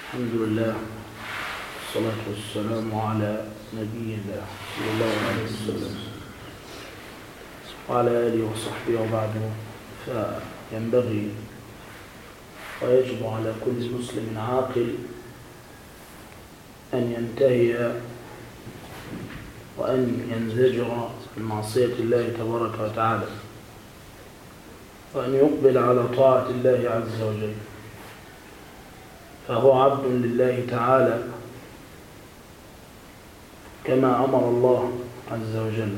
الحمد لله والصلاة والسلام على نبينا صلى الله عليه وسلم وعلى آله وصحبه وبعده. فينبغي ويجب على كل مسلم عاقل أن ينتهي وأن ينزجر من معصية الله تبارك وتعالى، وأن يقبل على طاعة الله عز وجل، فهو عبد لله تعالى كما أمر الله عز وجل.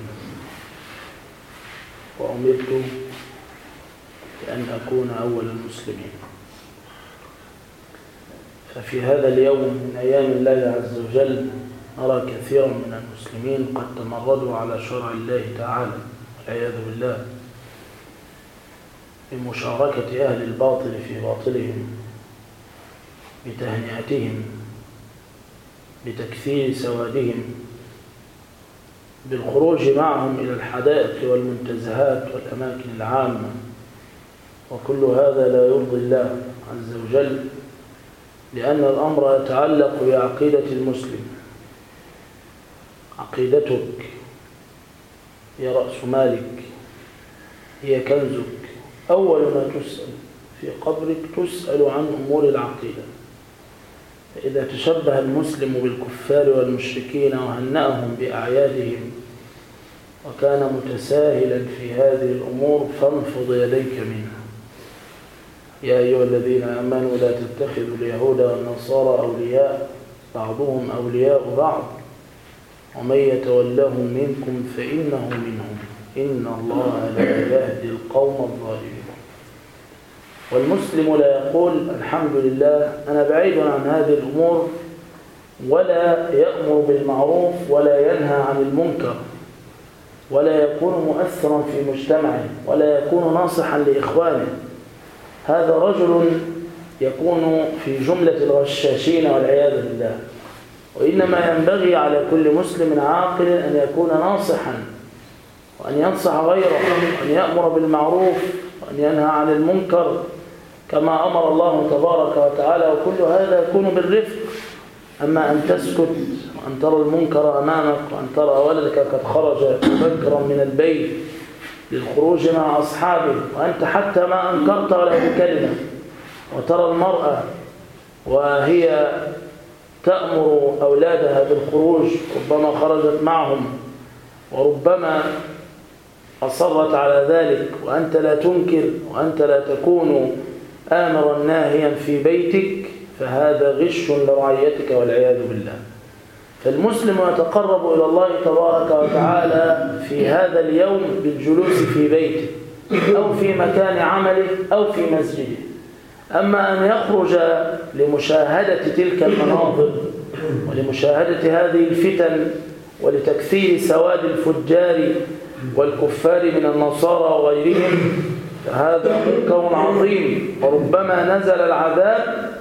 وأمرت بأن أكون أول المسلمين. ففي هذا اليوم من أيام الله عز وجل نرى كثيرا من المسلمين قد تمردوا على شرع الله تعالى والعياذ بالله، بمشاركة أهل الباطل في باطلهم، بتهنئتهم، بتكثير سوادهم، بالخروج معهم إلى الحدائق والمنتزهات والأماكن العامة. وكل هذا لا يرضي الله عز وجل، لأن الأمر يتعلق بعقيدة المسلم. عقيدتك هي رأس مالك، هي كنزك. أول ما تسأل في قبرك تسأل عن أمور العقيدة. فإذا تشبه المسلم بالكفار والمشركين وهنأهم بأعيادهم وكان متساهلا في هذه الأمور فانفض يديك منها. يا أيها الذين آمنوا لا تتخذوا اليهود والنصارى أولياء بعضهم أولياء بعض ومن يتولهم منكم فإنه منهم إن الله لا يهدي القوم الظالمين. والمسلم لا يقول الحمد لله أنا بعيد عن هذه الأمور، ولا يأمر بالمعروف ولا ينهى عن المنكر، ولا يكون مؤثرا في مجتمعه، ولا يكون ناصحا لإخوانه. هذا رجل يكون في جملة الغشاشين والعياذ بالله. وإنما ينبغي على كل مسلم عاقل أن يكون ناصحا، وأن ينصح غيره، وأن يأمر بالمعروف وأن ينهى عن المنكر كما أمر الله تبارك وتعالى. وكل هذا يكون بالرفق. أما أن تسكت وأن ترى المنكر أمامك، وأن ترى ولدك قد خرج مبكرا من البيت للخروج مع أصحابه وأنت حتى ما أنكرت ولا بكلمة، وترى المرأة وهي تأمر أولادها بالخروج، ربما خرجت معهم وربما أصرت على ذلك، وأنت لا تنكر وأنت لا تكون آمرا ناهيا في بيتك، فهذا غش لرعيتك والعياذ بالله. فالمسلم يتقرب إلى الله تبارك وتعالى في هذا اليوم بالجلوس في بيته أو في مكان عمله أو في مسجده. أما أن يخرج لمشاهدة تلك المناظر ولمشاهدة هذه الفتن ولتكثير سواد الفجار والكفار من النصارى وغيرهم، فهذا منكر عظيم، وربما نزل العذاب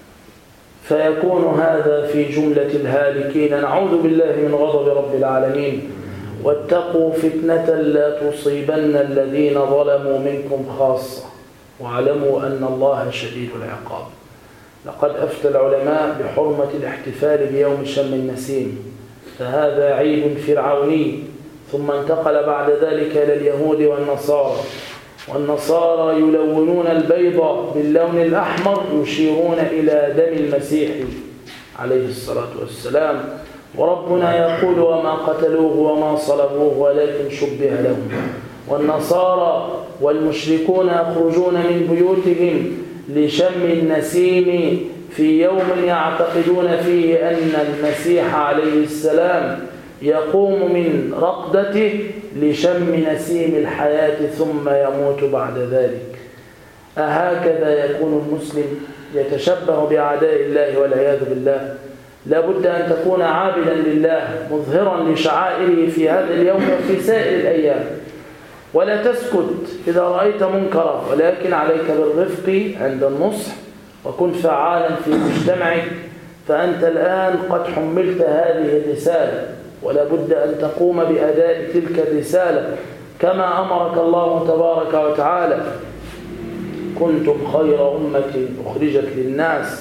فيكون هذا في جملة الهالكين. نعوذ بالله من غضب رب العالمين. واتقوا فتنة لا تصيبن الذين ظلموا منكم خاصة واعلموا أن الله شديد العقاب. لقد أفتى العلماء بحرمة الاحتفال بيوم شم النسيم، فهذا عيد فرعوني، ثم انتقل بعد ذلك إلى اليهود والنصارى. والنصارى يلونون البيض باللون الأحمر يشيرون إلى دم المسيح عليه الصلاة والسلام. وربنا يقول وما قتلوه وما صلبوه ولكن شبه لهم. والنصارى والمشركون يخرجون من بيوتهم لشم النسيم في يوم يعتقدون فيه أن المسيح عليه السلام يقوم من رقدته لشم نسيم الحياة ثم يموت بعد ذلك. أهكذا يكون المسلم يتشبه بأعداء الله والعياذ بالله؟ لا بد أن تكون عابدا لله مظهرا لشعائره في هذا اليوم وفي سائر الأيام، ولا تسكت إذا رأيت منكرا، ولكن عليك بالرفق عند النصح، وكن فعالا في مجتمعك. فأنت الآن قد حملت هذه الرسالة، ولا بد أن تقوم بأداء تلك الرسالة كما أمرك الله تبارك وتعالى. كنتم خير أمة أخرجت للناس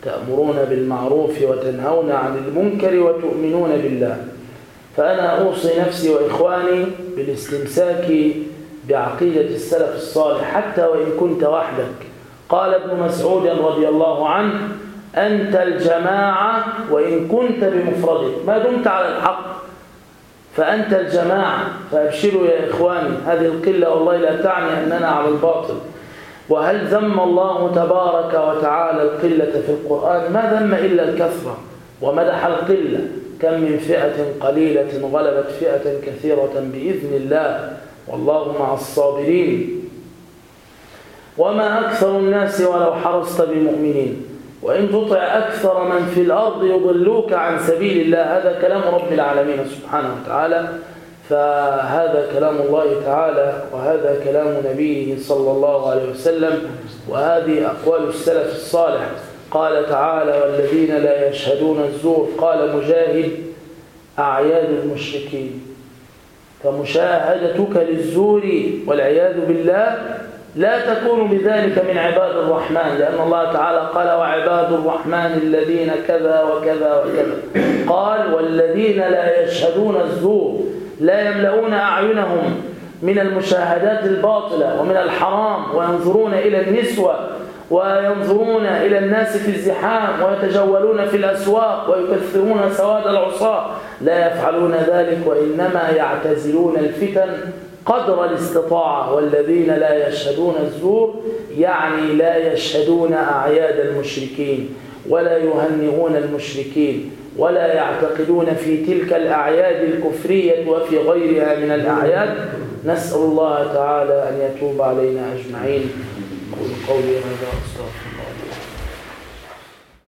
تأمرون بالمعروف وتنهون عن المنكر وتؤمنون بالله. فأنا أوصي نفسي وإخواني بالاستمساك بعقيدة السلف الصالح حتى وإن كنت وحدك. قال ابن مسعود رضي الله عنه: أنت الجماعة وإن كنت بمفردك، ما دمت على الحق فأنت الجماعة. فأبشروا يا إخواني، هذه القلة والله لا تعني أننا على الباطل. وهل ذم الله تبارك وتعالى القلة في القرآن؟ ما ذم إلا الكثرة، ومدح القلة. كم من فئة قليلة غلبت فئة كثيرة بإذن الله، والله مع الصابرين. وما أكثر الناس ولو حرصت بمؤمنين، وإن تطع أكثر من في الأرض يضلوك عن سبيل الله. هذا كلام رب العالمين سبحانه وتعالى. فهذا كلام الله تعالى، وهذا كلام نبيه صلى الله عليه وسلم، وهذه أقوال السلف الصالح. قال تعالى: والذين لا يشهدون الزور. قال مجاهد: أعياد المشركين. فمشاهدتك للزور والعياذ بالله لا تكون بذلك من عباد الرحمن، لأن الله تعالى قال: وعباد الرحمن الذين كذا وكذا وكذا. قال: والذين لا يشهدون الزور، لا يملؤون أعينهم من المشاهدات الباطلة ومن الحرام، وينظرون إلى النسوة وينظرون إلى الناس في الزحام ويتجولون في الأسواق ويكثرون سواد العصاة. لا يفعلون ذلك، وإنما يعتزلون الفتن قدر الاستطاعة. والذين لا يشهدون الزور يعني لا يشهدون أعياد المشركين، ولا يهنئون المشركين، ولا يعتقدون في تلك الأعياد الكفرية وفي غيرها من الأعياد. نسأل الله تعالى أن يتوب علينا أجمعين. قولي هذا أستغفر.